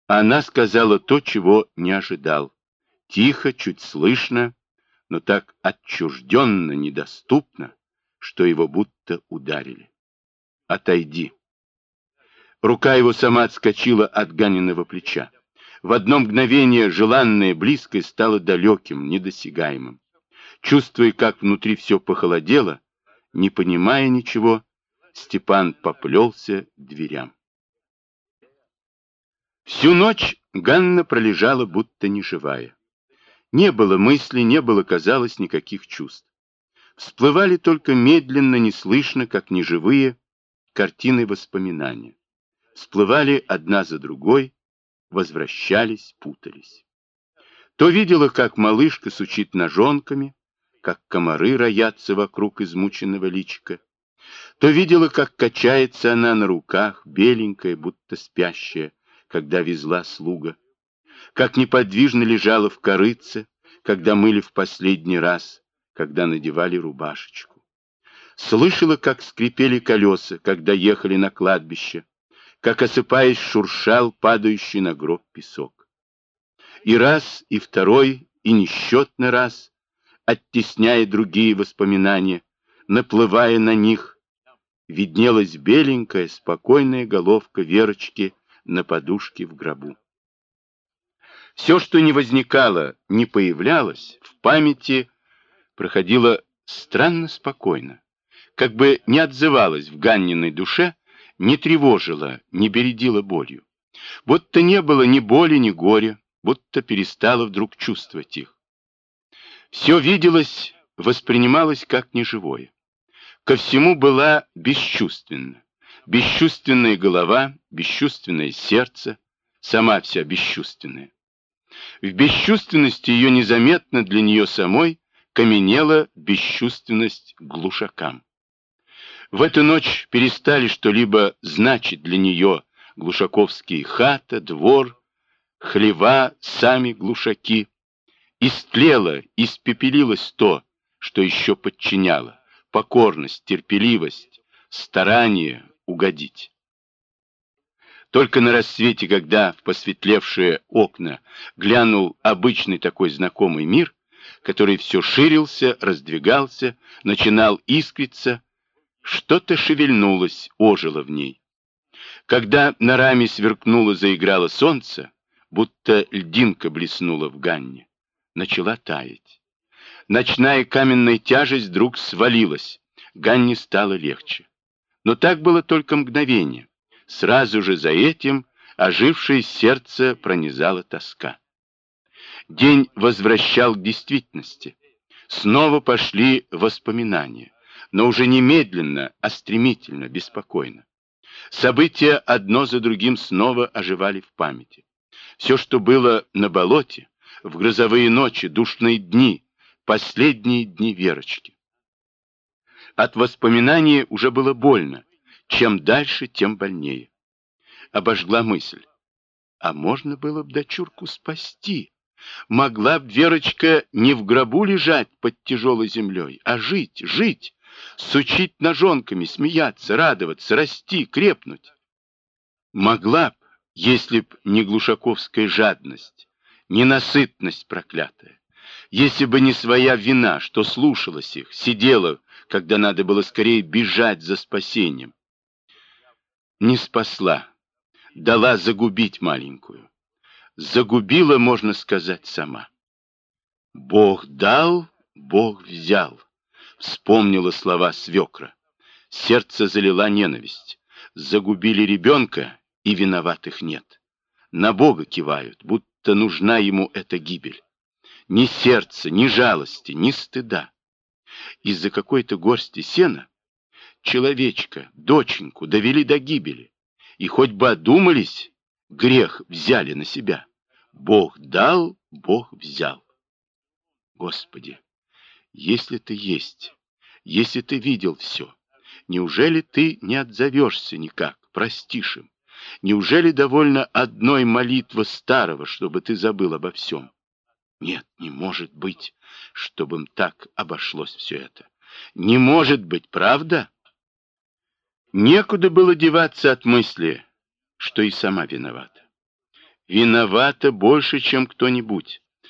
Она сказала то, чего не ожидал. Тихо, чуть слышно, но так отчужденно, недоступно, что его будто ударили. «Отойди». Рука его сама отскочила от Ганиного плеча. В одно мгновение желанное близкое стало далеким, недосягаемым. Чувствуя, как внутри все похолодело, не понимая ничего, Степан поплелся к дверям. Всю ночь Ганна пролежала, будто неживая. Не было мыслей, не было, казалось, никаких чувств. Всплывали только медленно, неслышно, как неживые, картины воспоминания. Всплывали одна за другой, возвращались, путались. То видела, как малышка сучит ножонками, как комары роятся вокруг измученного личика. То видела, как качается она на руках, беленькая, будто спящая, когда везла слуга. Как неподвижно лежала в корытце, когда мыли в последний раз, когда надевали рубашечку. Слышала, как скрипели колеса, когда ехали на кладбище, как, осыпаясь, шуршал падающий на гроб песок. И раз, и второй, и несчетный раз, оттесняя другие воспоминания, наплывая на них, виднелась беленькая, спокойная головка Верочки на подушке в гробу. Все, что не возникало, не появлялось, в памяти проходило странно спокойно, как бы не отзывалось в Ганниной душе, не тревожило, не бередило болью. Будто не было ни боли, ни горя, будто перестала вдруг чувствовать их. Все виделось, воспринималось как неживое. Ко всему была бесчувственна. Бесчувственная голова, бесчувственное сердце, сама вся бесчувственная. В бесчувственности ее незаметно для нее самой каменела бесчувственность глушакам. В эту ночь перестали что-либо значить для нее глушаковские хата, двор, хлева, сами глушаки. Истлело, испепелилось то, что еще подчиняло, покорность, терпеливость, старание угодить. Только на рассвете, когда в посветлевшие окна глянул обычный такой знакомый мир, который все ширился, раздвигался, начинал искриться, что-то шевельнулось, ожило в ней. Когда на раме сверкнуло, заиграло солнце, будто льдинка блеснула в Ганне, начала таять. Ночная каменная тяжесть вдруг свалилась, Ганне стало легче. Но так было только мгновение. Сразу же за этим ожившее сердце пронизала тоска. День возвращал к действительности. Снова пошли воспоминания, но уже не медленно, а стремительно, беспокойно. События одно за другим снова оживали в памяти. Все, что было на болоте, в грозовые ночи, душные дни, последние дни Верочки. От воспоминаний уже было больно. Чем дальше, тем больнее. Обожгла мысль. А можно было б дочурку спасти? Могла б Верочка не в гробу лежать под тяжелой землей, а жить, жить, сучить ножонками, смеяться, радоваться, расти, крепнуть. Могла б, если б не глушаковская жадность, ненасытность проклятая, если бы не своя вина, что слушалась их, сидела, когда надо было скорее бежать за спасением. Не спасла, дала загубить маленькую. Загубила, можно сказать, сама. Бог дал, Бог взял. Вспомнила слова свекра. Сердце залила ненависть. Загубили ребенка, и виноватых нет. На Бога кивают, будто нужна ему эта гибель. Ни сердца, ни жалости, ни стыда. Из-за какой-то горсти сена человечка, доченьку довели до гибели. И хоть бы одумались, грех взяли на себя. Бог дал, Бог взял. Господи, если ты есть, если ты видел все, неужели ты не отзовешься никак, простишь им? Неужели довольно одной молитвы старого, чтобы ты забыл обо всем? Нет, не может быть, чтобы им так обошлось все это. Не может быть, правда? Некуда было деваться от мысли, что и сама виновата. Виновата больше, чем кто-нибудь.